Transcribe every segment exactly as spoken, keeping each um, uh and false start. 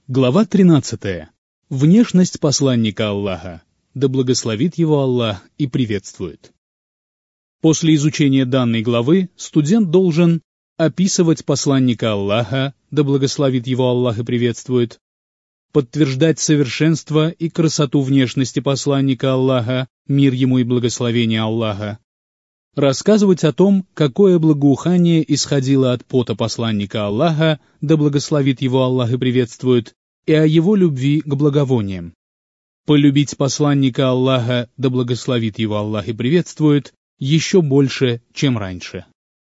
Глава тринадцатая. Внешность посланника Аллаха. Да благословит его Аллах и приветствует. После изучения данной главы студент должен описывать посланника Аллаха, да благословит его Аллах и приветствует, подтверждать совершенство и красоту внешности посланника Аллаха, мир ему и благословение Аллаха, рассказывать о том, какое благоухание исходило от пота посланника Аллаха, да благословит его Аллах и приветствует, и о его любви к благовониям. Полюбить посланника Аллаха, да благословит его Аллах и приветствует, еще больше, чем раньше.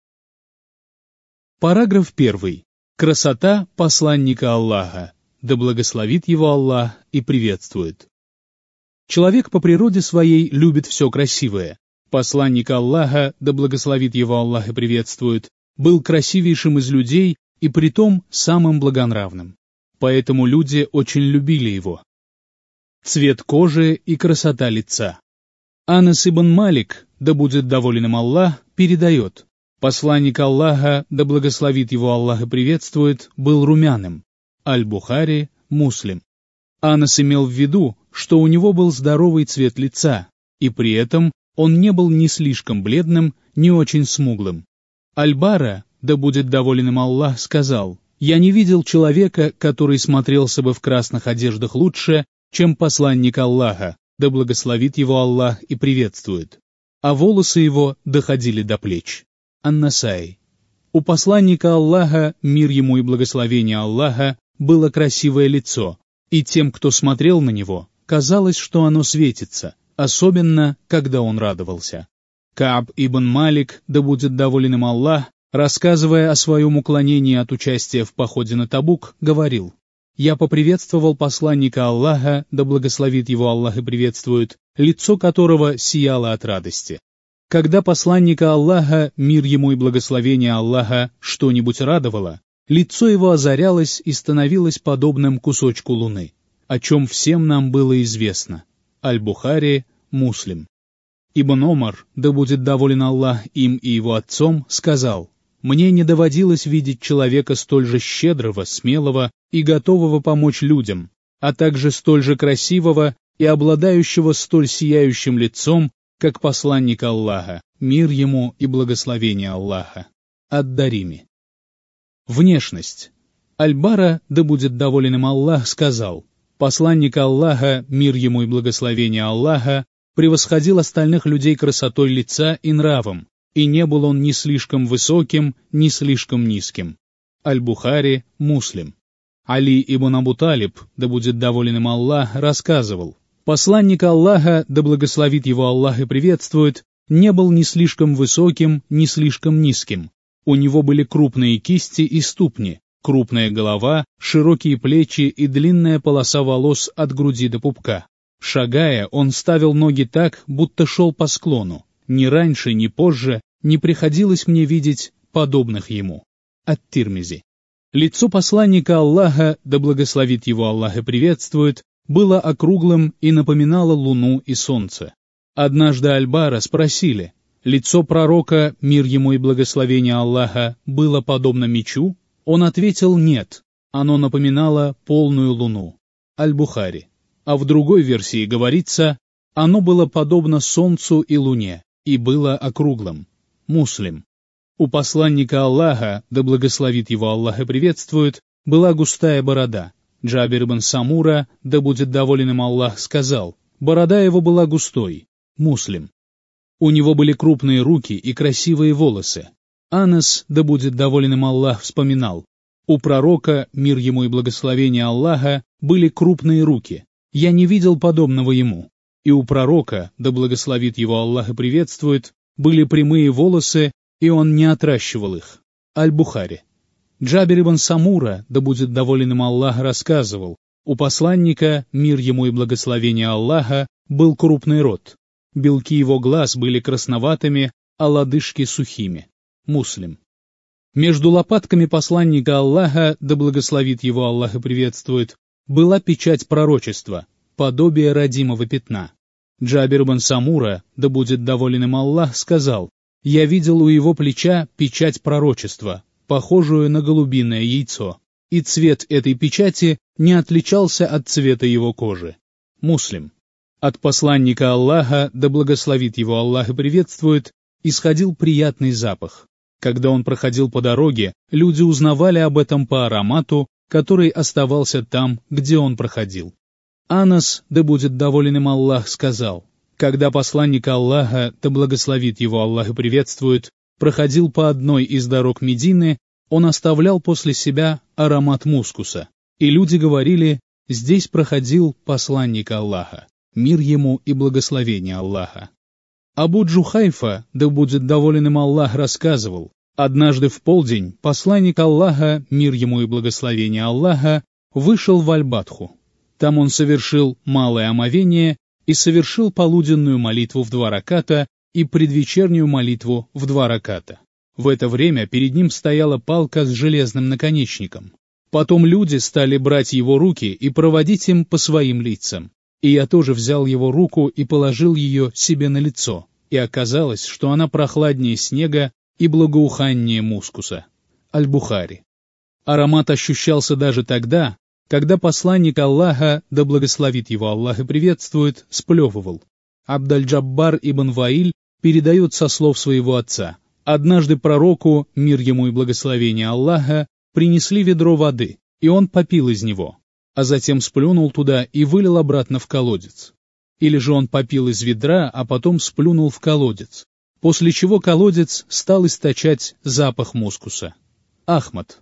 Параграф первый. Красота посланника Аллаха, да благословит его Аллах и приветствует. Человек по природе своей любит все красивое. Посланник Аллаха, да благословит его Аллах и приветствует, был красивейшим из людей и притом самым благонравным. Поэтому люди очень любили его. Цвет кожи и красота лица. Анас ибн Малик, да будет доволен им Аллах, передает: посланник Аллаха, да благословит его Аллах и приветствует, был румяным. Аль-Бухари, Муслим. Анас имел в виду, что у него был здоровый цвет лица, и при этом он не был ни слишком бледным, ни очень смуглым. Аль-Бара, да будет доволен им Аллах, сказал: «Я не видел человека, который смотрелся бы в красных одеждах лучше, чем посланник Аллаха, да благословит его Аллах и приветствует, а волосы его доходили до плеч». Ан-Насаи. У посланника Аллаха, мир ему и благословение Аллаха, было красивое лицо, и тем, кто смотрел на него, казалось, что оно светится, особенно, когда он радовался. Кааб ибн Малик, да будет доволен им Аллах, рассказывая о своем уклонении от участия в походе на Табук, говорил: «Я поприветствовал посланника Аллаха, да благословит его Аллах и приветствует, лицо которого сияло от радости. Когда посланника Аллаха, мир ему и благословение Аллаха, что-нибудь радовало, лицо его озарялось и становилось подобным кусочку луны, о чем всем нам было известно». Аль-Бухари, Муслим. Ибн Омар, да будет доволен Аллах им и его отцом, сказал: «Мне не доводилось видеть человека столь же щедрого, смелого и готового помочь людям, а также столь же красивого и обладающего столь сияющим лицом, как посланник Аллаха, мир ему и благословение Аллаха». Ад-Дарими. Внешность. Аль-Бара, да будет доволен им Аллах, сказал: «Посланник Аллаха, мир ему и благословение Аллаха, превосходил остальных людей красотой лица и нравом, и не был он ни слишком высоким, ни слишком низким». Аль-Бухари, Муслим. Али ибн Абу Талиб, да будет доволен им Аллах, рассказывал: посланник Аллаха, да благословит его Аллах и приветствует, не был ни слишком высоким, ни слишком низким. У него были крупные кисти и ступни, крупная голова, широкие плечи и длинная полоса волос от груди до пупка. Шагая, он ставил ноги так, будто шел по склону. Ни раньше, ни позже не приходилось мне видеть подобных ему. Ат-Тирмизи. Лицо посланника Аллаха, да благословит его Аллах и приветствует, было округлым и напоминало луну и солнце. Однажды Аль-Бара спросили: лицо пророка, мир ему и благословение Аллаха, было подобно мечу? Он ответил: нет, оно напоминало полную луну. Аль-Бухари. А в другой версии говорится: оно было подобно солнцу и луне, и было округлым. Муслим. У посланника Аллаха, да благословит его Аллах и приветствует, была густая борода. Джабир ибн Самура, да будет доволен им Аллах, сказал: борода его была густой. Муслим. У него были крупные руки и красивые волосы. Анас, да будет доволен им Аллах, вспоминал: у пророка, мир ему и благословение Аллаха, были крупные руки. Я не видел подобного ему. И у пророка, да благословит его Аллах и приветствует, были прямые волосы, и он не отращивал их. Аль-Бухари. Джабир ибн Самура, да будет доволен им Аллах, рассказывал: у посланника, мир ему и благословение Аллаха, был крупный рот. Белки его глаз были красноватыми, а лодыжки сухими. Муслим. Между лопатками посланника Аллаха, да благословит его Аллах и приветствует, была печать пророчества, подобие родимого пятна. Джабир ибн Самура, да будет доволен им Аллах, сказал: «Я видел у его плеча печать пророчества, похожую на голубиное яйцо». и цвет этой печати не отличался от цвета его кожи. Муслим. От посланника Аллаха, да благословит его Аллах и приветствует, исходил приятный запах. Когда он проходил по дороге, люди узнавали об этом по аромату, который оставался там, где он проходил. Анас, да будет доволен им Аллах, сказал: когда посланник Аллаха, да благословит его Аллах и приветствует, проходил по одной из дорог Медины, он оставлял после себя аромат мускуса, и люди говорили: здесь проходил посланник Аллаха, мир ему и благословение Аллаха. Абу Джухайфа, да будет доволен им Аллах, рассказывал: однажды в полдень посланник Аллаха, мир ему и благословение Аллаха, вышел в Аль-Бадху. Там он совершил малое омовение и совершил полуденную молитву в два раката и предвечернюю молитву в два раката. В это время перед ним стояла палка с железным наконечником. Потом люди стали брать его руки и проводить им по своим лицам. И я тоже взял его руку и положил ее себе на лицо, и оказалось, что она прохладнее снега и благоуханнее мускуса. Аль-Бухари. Аромат ощущался даже тогда, когда посланник Аллаха, да благословит его Аллах и приветствует, сплевывал. Абдаль-Джаббар ибн Ваиль передает со слов своего отца: однажды пророку, мир ему и благословение Аллаха, принесли ведро воды, и он попил из него, а затем сплюнул туда и вылил обратно в колодец. Или же он попил из ведра, а потом сплюнул в колодец, после чего колодец стал источать запах мускуса. Ахмад.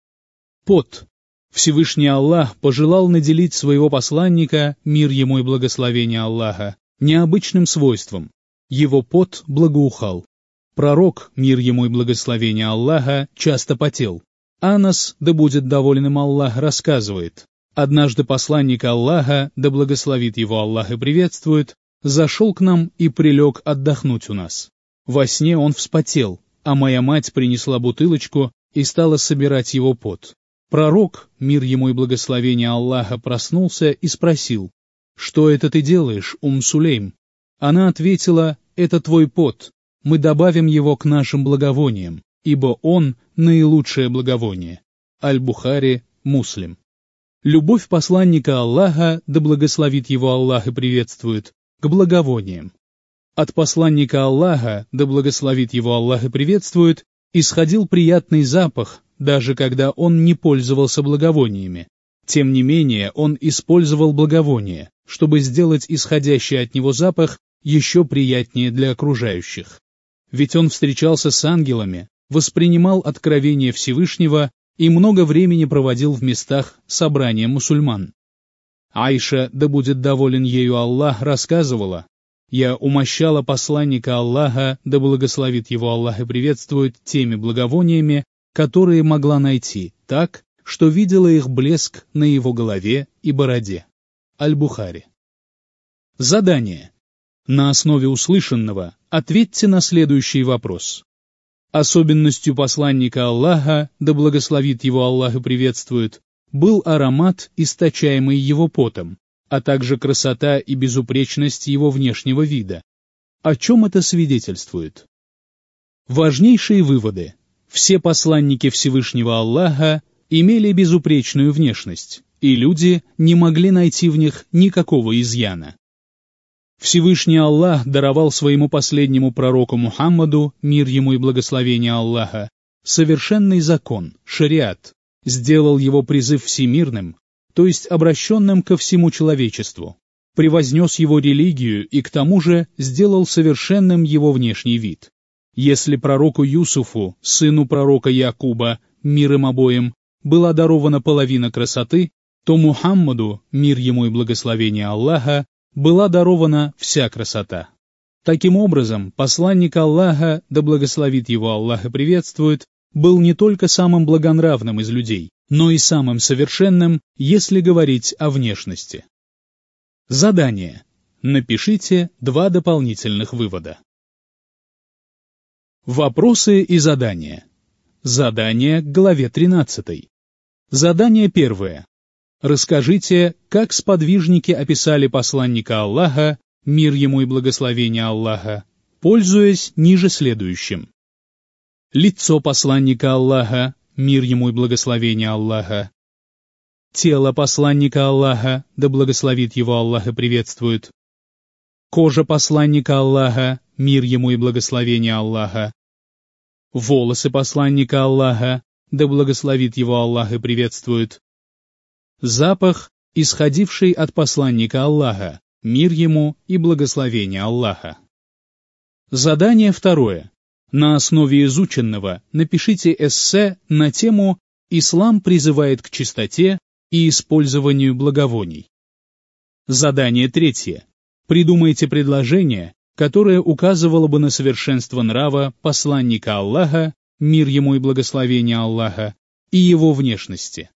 Пот. Всевышний Аллах пожелал наделить своего посланника, мир ему и благословение Аллаха, необычным свойством. Его пот благоухал. Пророк, мир ему и благословение Аллаха, часто потел. Анас, да будет доволен им Аллах, рассказывает: однажды посланник Аллаха, да благословит его Аллах и приветствует, зашел к нам и прилег отдохнуть у нас. Во сне он вспотел, а моя мать принесла бутылочку и стала собирать его пот. Пророк, мир ему и благословение Аллаха, проснулся и спросил: «Что это ты делаешь, Ум Сулейм?» Она ответила: «Это твой пот, мы добавим его к нашим благовониям, ибо он наилучшее благовоние». Аль-Бухари, Муслим. Любовь посланника Аллаха, да благословит его Аллах и приветствует, к благовониям. От посланника Аллаха, да благословит его Аллах и приветствует, исходил приятный запах, даже когда он не пользовался благовониями. Тем не менее, он использовал благовоние, чтобы сделать исходящий от него запах еще приятнее для окружающих. Ведь он встречался с ангелами, воспринимал откровение Всевышнего и много времени проводил в местах собрания мусульман. Айша, да будет доволен ею Аллах, рассказывала: «Я умощала посланника Аллаха, да благословит его Аллах и приветствует, теми благовониями, которые могла найти, так, что видела их блеск на его голове и бороде». Аль-Бухари. Задание. На основе услышанного ответьте на следующий вопрос. Особенностью посланника Аллаха, да благословит его Аллах и приветствует, был аромат, источаемый его потом, а также красота и безупречность его внешнего вида. О чем это свидетельствует? Важнейшие выводы. Все посланники Всевышнего Аллаха имели безупречную внешность, и люди не могли найти в них никакого изъяна. Всевышний Аллах даровал своему последнему пророку Мухаммаду, мир ему и благословение Аллаха, совершенный закон, шариат, сделал его призыв всемирным, то есть обращенным ко всему человечеству, превознес его религию и к тому же сделал совершенным его внешний вид. Если пророку Юсуфу, сыну пророка Якуба, мир им обоим, была дарована половина красоты, то Мухаммаду, мир ему и благословение Аллаха, была дарована вся красота. Таким образом, посланник Аллаха, да благословит его Аллах и приветствует, был не только самым благонравным из людей, но и самым совершенным, если говорить о внешности. Задание. Напишите два дополнительных вывода. Вопросы и задания. Задание к главе тринадцатой. Задание первое. Расскажите, как сподвижники описали посланника Аллаха, мир ему и благословение Аллаха, пользуясь ниже следующим. Лицо посланника Аллаха, мир ему и благословение Аллаха, тело посланника Аллаха, да благословит его Аллах и приветствует, кожа посланника Аллаха, мир ему и благословение Аллаха, волосы посланника Аллаха, да благословит его Аллах и приветствует, запах, исходивший от посланника Аллаха, мир ему и благословение Аллаха. Задание второе. На основе изученного напишите эссе на тему «Ислам призывает к чистоте и использованию благовоний». Задание третье. Придумайте предложение, которое указывало бы на совершенство нрава посланника Аллаха, мир ему и благословение Аллаха, и его внешности.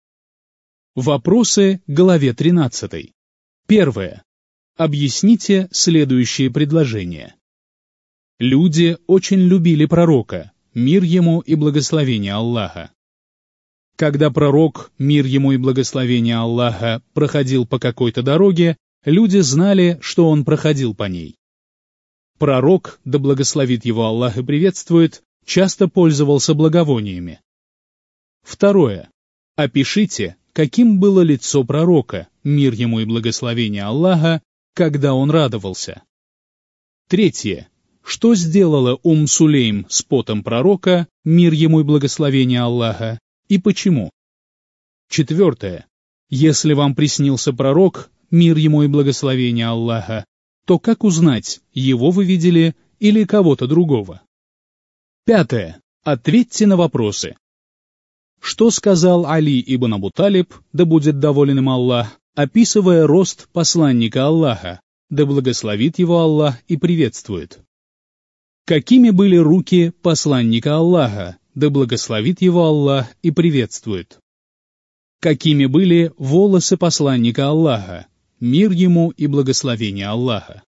Вопросы к главе тринадцатой. Первое. Объясните следующие предложения. Люди очень любили пророка, мир ему и благословение Аллаха. Когда пророк, мир ему и благословение Аллаха, проходил по какой-то дороге, люди знали, что он проходил по ней. Пророк, да благословит его Аллах и приветствует, часто пользовался благовониями. Второе. Опишите, каким было лицо пророка, мир ему и благословение Аллаха, когда он радовался. Третье. Что сделала Ум Сулейм с потом пророка, мир ему и благословение Аллаха, и почему? Четвертое. Если вам приснился пророк, мир ему и благословение Аллаха, то как узнать, его вы видели или кого-то другого? Пятое. Ответьте на вопросы. Что сказал Али ибн Абу Талиб, да будет доволен им Аллах, описывая рост посланника Аллаха, да благословит его Аллах и приветствует? Какими были руки посланника Аллаха, да благословит его Аллах и приветствует? Какими были волосы посланника Аллаха, мир ему и благословение Аллаха?